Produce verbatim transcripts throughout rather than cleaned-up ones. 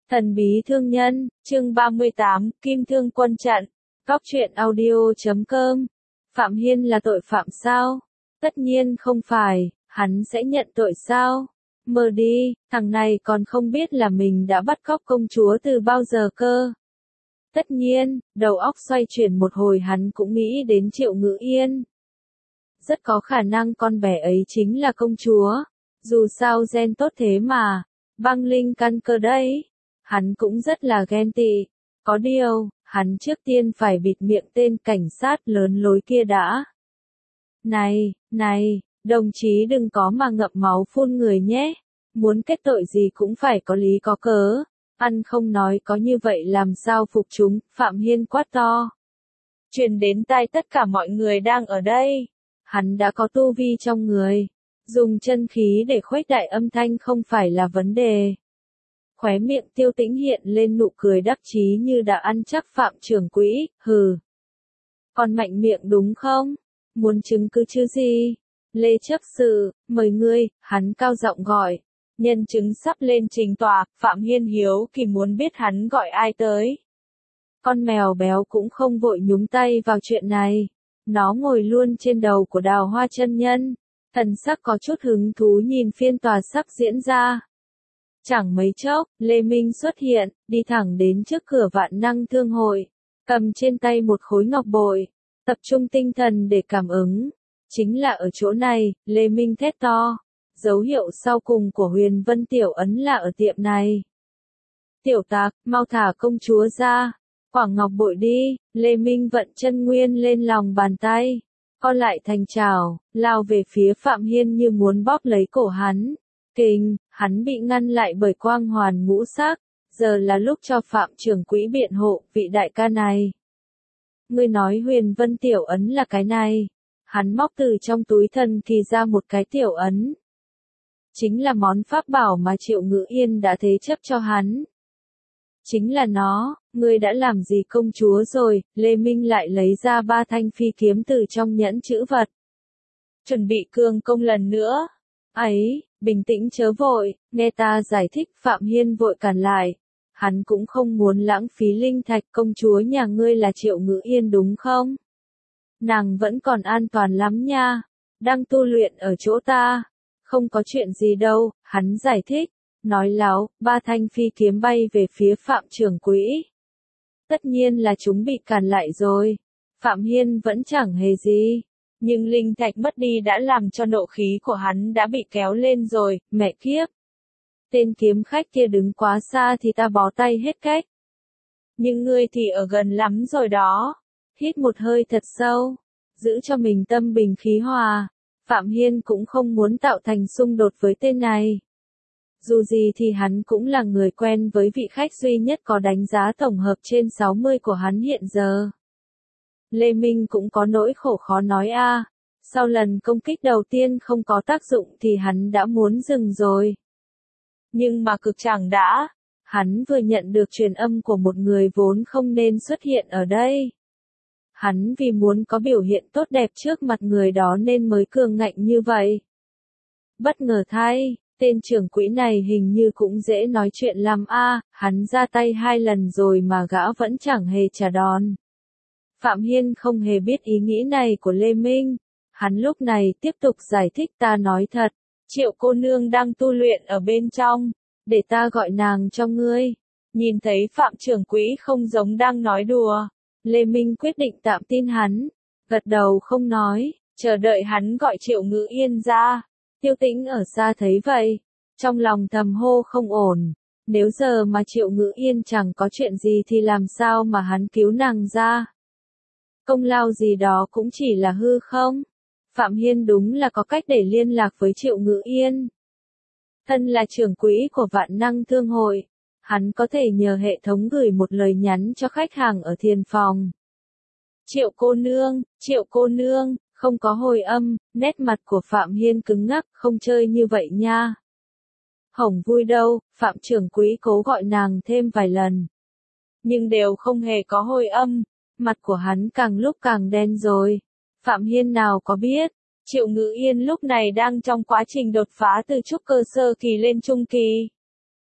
Thần bí thương nhân, chương ba mươi tám, Kim Thương Quân Trận, Góc truyện audio chấm com. Phạm Hiên là tội phạm sao? Tất nhiên không phải, hắn sẽ nhận tội sao? Mơ đi, thằng này còn không biết là mình đã bắt cóc công chúa từ bao giờ cơ. Tất nhiên, đầu óc xoay chuyển một hồi hắn cũng nghĩ đến Triệu Ngữ Yên. Rất có khả năng con bé ấy chính là công chúa. Dù sao gen tốt thế mà, băng linh căn cơ đấy. Hắn cũng rất là ghen tị. Có điều, hắn trước tiên phải bịt miệng tên cảnh sát lớn lối kia đã. Này, này, đồng chí đừng có mà ngậm máu phun người nhé. Muốn kết tội gì cũng phải có lý có cớ. Ăn không nói có như vậy làm sao phục chúng, Phạm Hiên quát to. Truyền đến tai tất cả mọi người đang ở đây. Hắn đã có tu vi trong người. Dùng chân khí để khuếch đại âm thanh không phải là vấn đề. Khóe miệng Tiêu Tĩnh hiện lên nụ cười đắc chí như đã ăn chắc Phạm trưởng quỹ, hừ. Còn mạnh miệng đúng không? Muốn chứng cứ chứ gì? Lê chấp sự, mời ngươi, hắn cao giọng gọi. Nhân chứng sắp lên trình tòa, Phạm Hiên hiếu kỳ muốn biết hắn gọi ai tới. Con mèo béo cũng không vội nhúng tay vào chuyện này. Nó ngồi luôn trên đầu của Đào Hoa chân nhân. Thần sắc có chút hứng thú nhìn phiên tòa sắp diễn ra. Chẳng mấy chốc, Lê Minh xuất hiện, đi thẳng đến trước cửa Vạn Năng Thương hội, cầm trên tay một khối ngọc bội, tập trung tinh thần để cảm ứng. Chính là ở chỗ này, Lê Minh thét to. Dấu hiệu sau cùng của Huyền Vân Tiểu Ấn là ở tiệm này. Tiểu tạc, mau thả công chúa ra. Quảng ngọc bội đi, Lê Minh vận chân nguyên lên lòng bàn tay. Con lại thành trào, lao về phía Phạm Hiên như muốn bóp lấy cổ hắn. Kình, hắn bị ngăn lại bởi quang hoàn ngũ sắc. Giờ là lúc cho Phạm trưởng quỹ biện hộ, vị đại ca này. Ngươi nói Huyền Vân Tiểu Ấn là cái này. Hắn móc từ trong túi thần kỳ ra một cái tiểu ấn. Chính là món pháp bảo mà Triệu Ngữ Yên đã thế chấp cho hắn. Chính là nó, ngươi đã làm gì công chúa rồi? Lê Minh lại lấy ra ba thanh phi kiếm từ trong nhẫn chữ vật. Chuẩn bị cường công lần nữa. Ấy, bình tĩnh chớ vội, nghe ta giải thích. Phạm Hiên vội cản lại. Hắn cũng không muốn lãng phí linh thạch. Công chúa nhà ngươi là Triệu Ngữ Yên đúng không? Nàng vẫn còn an toàn lắm nha. Đang tu luyện ở chỗ ta. Không có chuyện gì đâu, hắn giải thích. Nói láo, ba thanh phi kiếm bay về phía Phạm trưởng quỹ. Tất nhiên là chúng bị cản lại rồi. Phạm Hiên vẫn chẳng hề gì. Nhưng linh thạch mất đi đã làm cho nộ khí của hắn đã bị kéo lên rồi, mẹ kiếp. Tên kiếm khách kia đứng quá xa thì ta bó tay hết cách. Nhưng ngươi thì ở gần lắm rồi đó. Hít một hơi thật sâu. Giữ cho mình tâm bình khí hòa. Phạm Hiên cũng không muốn tạo thành xung đột với tên này. Dù gì thì hắn cũng là người quen với vị khách duy nhất có đánh giá tổng hợp trên sáu mươi của hắn hiện giờ. Lê Minh cũng có nỗi khổ khó nói a. À. Sau lần công kích đầu tiên không có tác dụng thì hắn đã muốn dừng rồi. Nhưng mà cực chẳng đã. Hắn vừa nhận được truyền âm của một người vốn không nên xuất hiện ở đây. Hắn vì muốn có biểu hiện tốt đẹp trước mặt người đó nên mới cường ngạnh như vậy. Bất ngờ thay, tên trưởng quỹ này hình như cũng dễ nói chuyện lắm a. À, hắn ra tay hai lần rồi mà gã vẫn chẳng hề trả đòn. Phạm Hiên không hề biết ý nghĩ này của Lê Minh. Hắn lúc này tiếp tục giải thích ta nói thật. Triệu cô nương đang tu luyện ở bên trong. Để ta gọi nàng cho ngươi. Nhìn thấy Phạm trưởng quỹ không giống đang nói đùa. Lê Minh quyết định tạm tin hắn. Gật đầu không nói. Chờ đợi hắn gọi Triệu Ngữ Yên ra. Tiêu Tĩnh ở xa thấy vậy. Trong lòng thầm hô không ổn. Nếu giờ mà Triệu Ngữ Yên chẳng có chuyện gì thì làm sao mà hắn cứu nàng ra. Công lao gì đó cũng chỉ là hư không. Phạm Hiên đúng là có cách để liên lạc với Triệu Ngữ Yên. Thân là trưởng quỹ của Vạn Năng Thương hội. Hắn có thể nhờ hệ thống gửi một lời nhắn cho khách hàng ở thiền phòng. Triệu cô nương, Triệu cô nương, không có hồi âm, nét mặt của Phạm Hiên cứng ngắc, không chơi như vậy nha. Hổng vui đâu, Phạm trưởng quỹ cố gọi nàng thêm vài lần. Nhưng đều không hề có hồi âm, mặt của hắn càng lúc càng đen rồi. Phạm Hiên nào có biết, Triệu Ngữ Yên lúc này đang trong quá trình đột phá từ trúc cơ sơ kỳ lên trung kỳ.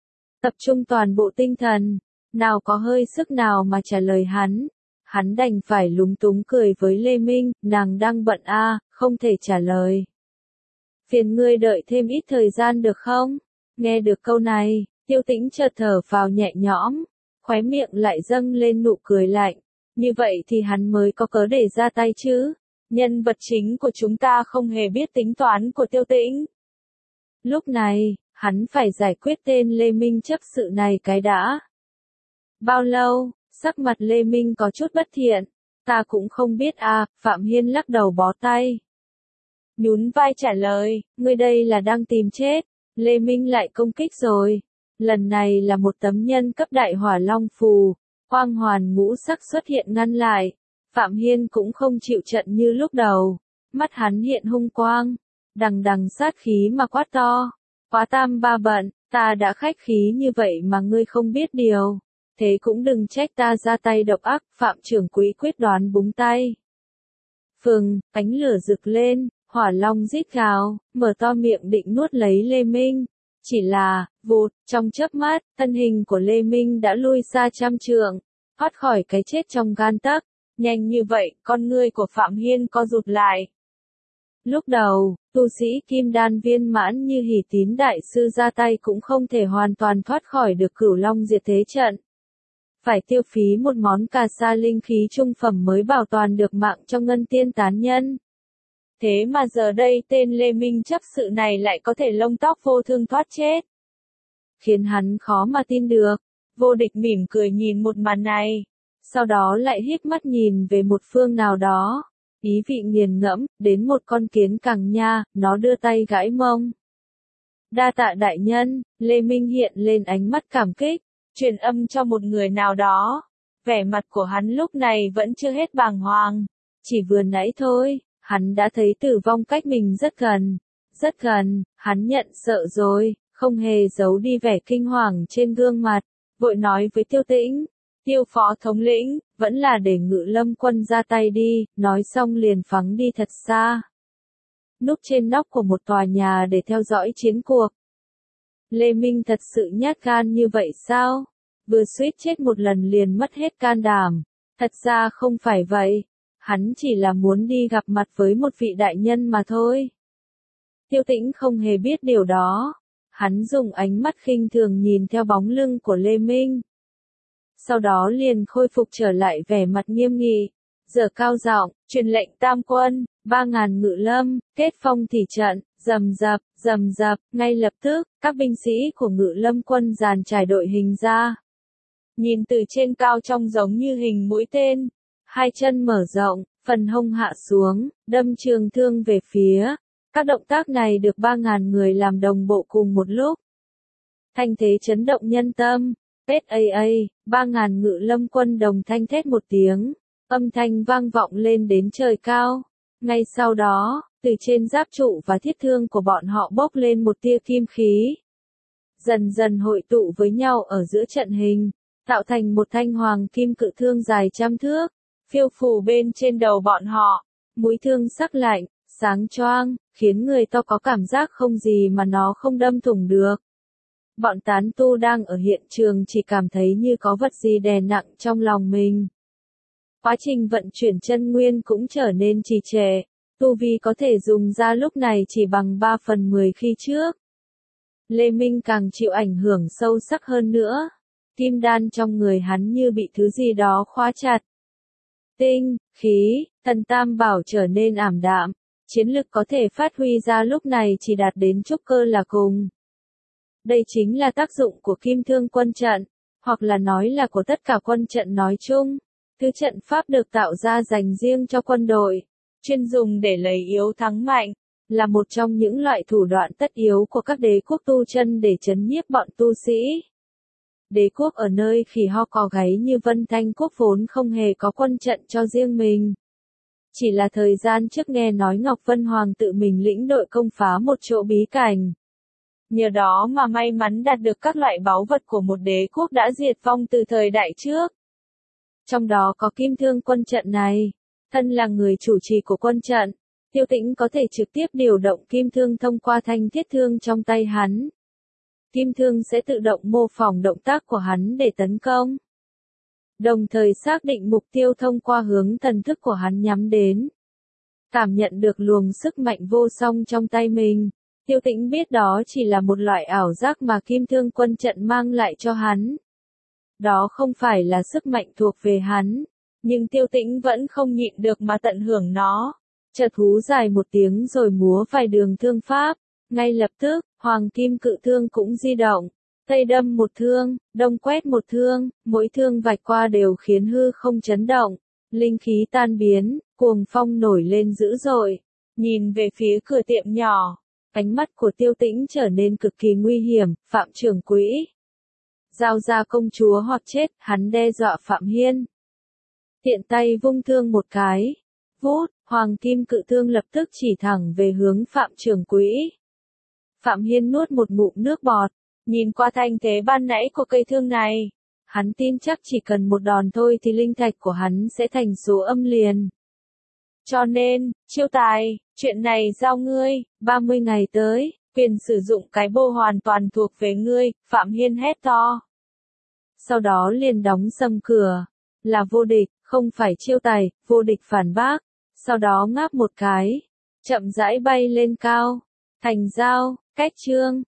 tập trung toàn bộ tinh thần, nào có hơi sức nào mà trả lời hắn. Hắn đành phải lúng túng cười với Lê Minh, nàng đang bận a, không thể trả lời. Phiền ngươi đợi thêm ít thời gian được không? Nghe được câu này, Tiêu Tĩnh chợt thở phào nhẹ nhõm, khóe miệng lại dâng lên nụ cười lạnh. Như vậy thì hắn mới có cớ để ra tay chứ. Nhân vật chính của chúng ta không hề biết tính toán của Tiêu Tĩnh. Lúc này, hắn phải giải quyết tên Lê Minh chấp sự này cái đã. Bao lâu? Sắc mặt Lê Minh có chút bất thiện. Ta cũng không biết à, Phạm Hiên lắc đầu bó tay. Nhún vai trả lời, ngươi đây là đang tìm chết. Lê Minh lại công kích rồi. Lần này là một tấm nhân cấp đại hỏa long phù. Quang hoàn ngũ sắc xuất hiện ngăn lại. Phạm Hiên cũng không chịu trận như lúc đầu. Mắt hắn hiện hung quang. Đằng đằng sát khí mà quát to. Quá tam ba bận, ta đã khách khí như vậy mà ngươi không biết điều. Thế cũng đừng trách ta ra tay độc ác, Phạm trưởng quỹ quyết đoán búng tay. Phừng, ánh lửa rực lên, hỏa long rít gào, mở to miệng định nuốt lấy Lê Minh. Chỉ là, vụt, trong chớp mắt, thân hình của Lê Minh đã lui xa trăm trượng, thoát khỏi cái chết trong gan tấc. Nhanh như vậy, con ngươi của Phạm Hiên co rụt lại. Lúc đầu, tu sĩ kim đan viên mãn như Hỷ Tín đại sư ra tay cũng không thể hoàn toàn thoát khỏi được cửu long diệt thế trận. Phải tiêu phí một món cà sa linh khí trung phẩm mới bảo toàn được mạng cho ngân tiên tán nhân. Thế mà giờ đây tên Lê Minh chấp sự này lại có thể lông tóc vô thương thoát chết. Khiến hắn khó mà tin được. Vô Địch mỉm cười nhìn một màn này. Sau đó lại híp mắt nhìn về một phương nào đó. Ý vị nghiền ngẫm, đến một con kiến cẳng nha, nó đưa tay gãi mông. Đa tạ đại nhân, Lê Minh hiện lên ánh mắt cảm kích, truyền âm cho một người nào đó. Vẻ mặt của hắn lúc này vẫn chưa hết bàng hoàng. Chỉ vừa nãy thôi, hắn đã thấy tử vong cách mình rất gần. Rất gần, hắn nhận sợ rồi, không hề giấu đi vẻ kinh hoàng trên gương mặt. Vội nói với Tiêu Tĩnh, Tiêu phó thống lĩnh, vẫn là để Ngự Lâm quân ra tay đi, nói xong liền phóng đi thật xa. Núp trên nóc của một tòa nhà để theo dõi chiến cuộc. Lê Minh thật sự nhát gan như vậy sao? Vừa suýt chết một lần liền mất hết can đảm. Thật ra không phải vậy. Hắn chỉ là muốn đi gặp mặt với một vị đại nhân mà thôi. Tiêu Tĩnh không hề biết điều đó. Hắn dùng ánh mắt khinh thường nhìn theo bóng lưng của Lê Minh. Sau đó liền khôi phục trở lại vẻ mặt nghiêm nghị. Giờ cao giọng, truyền lệnh tam quân, ba ngàn ngự lâm, kết phong thủy trận, rầm rập, rầm rập, ngay lập tức, các binh sĩ của ngự lâm quân dàn trải đội hình ra. Nhìn từ trên cao trông giống như hình mũi tên, hai chân mở rộng, phần hông hạ xuống, đâm trường thương về phía. Các động tác này được ba ngàn người làm đồng bộ cùng một lúc. Thanh thế chấn động nhân tâm. Pết a a, ba ngàn ngự lâm quân đồng thanh thét một tiếng, âm thanh vang vọng lên đến trời cao. Ngay sau đó, từ trên giáp trụ và thiết thương của bọn họ bốc lên một tia kim khí. Dần dần hội tụ với nhau ở giữa trận hình, tạo thành một thanh hoàng kim cự thương dài trăm thước, phiêu phù bên trên đầu bọn họ. Mũi thương sắc lạnh, sáng choang, khiến người ta có cảm giác không gì mà nó không đâm thủng được. Bọn tán tu đang ở hiện trường chỉ cảm thấy như có vật gì đè nặng trong lòng mình. Quá trình vận chuyển chân nguyên cũng trở nên trì trệ, tu vi có thể dùng ra lúc này chỉ bằng ba phần mười khi trước. Lê Minh càng chịu ảnh hưởng sâu sắc hơn nữa. Kim đan trong người hắn như bị thứ gì đó khóa chặt. Tinh, khí, thần tam bảo trở nên ảm đạm. Chiến lực có thể phát huy ra lúc này chỉ đạt đến trúc cơ là cùng. Đây chính là tác dụng của kim thương quân trận, hoặc là nói là của tất cả quân trận nói chung. Thứ trận pháp được tạo ra dành riêng cho quân đội, chuyên dùng để lấy yếu thắng mạnh, là một trong những loại thủ đoạn tất yếu của các đế quốc tu chân để trấn nhiếp bọn tu sĩ. Đế quốc ở nơi khỉ ho cò gáy như Vân Thanh quốc vốn không hề có quân trận cho riêng mình. Chỉ là thời gian trước nghe nói Ngọc Vân Hoàng tự mình lĩnh đội công phá một chỗ bí cảnh. Nhờ đó mà may mắn đạt được các loại báu vật của một đế quốc đã diệt vong từ thời đại trước. Trong đó có kim thương quân trận này. Thân là người chủ trì của quân trận, Tiêu Tĩnh có thể trực tiếp điều động kim thương thông qua thanh thiết thương trong tay hắn. kim thương sẽ tự động mô phỏng động tác của hắn để tấn công. Đồng thời xác định mục tiêu thông qua hướng thần thức của hắn nhắm đến. Cảm nhận được luồng sức mạnh vô song trong tay mình, Tiêu Tĩnh biết đó chỉ là một loại ảo giác mà kim thương quân trận mang lại cho hắn. Đó không phải là sức mạnh thuộc về hắn, nhưng Tiêu Tĩnh vẫn không nhịn được mà tận hưởng nó. Chợt hú dài một tiếng rồi múa vài đường thương pháp, ngay lập tức, hoàng kim cự thương cũng di động. Tây đâm một thương, đông quét một thương, mỗi thương vạch qua đều khiến hư không chấn động, linh khí tan biến, cuồng phong nổi lên dữ dội. Nhìn về phía cửa tiệm nhỏ, ánh mắt của Tiêu Tĩnh trở nên cực kỳ nguy hiểm. Phạm trưởng quỹ, giao ra công chúa hoặc chết, hắn đe dọa Phạm Hiên. Tiện tay vung thương một cái, vút, hoàng kim cự thương lập tức chỉ thẳng về hướng Phạm trưởng quỹ. Phạm Hiên nuốt một ngụm nước bọt, nhìn qua thanh thế ban nãy của cây thương này, hắn tin chắc chỉ cần một đòn thôi thì linh thạch của hắn sẽ thành số âm liền. Cho nên, chiêu tài, chuyện này giao ngươi, ba mươi ngày tới, quyền sử dụng cái bô hoàn toàn thuộc về ngươi, Phạm Hiên hét to. Sau đó liền đóng sầm cửa, là vô địch, không phải chiêu tài, vô địch phản bác, sau đó ngáp một cái, chậm rãi bay lên cao, thành giao, cách chương.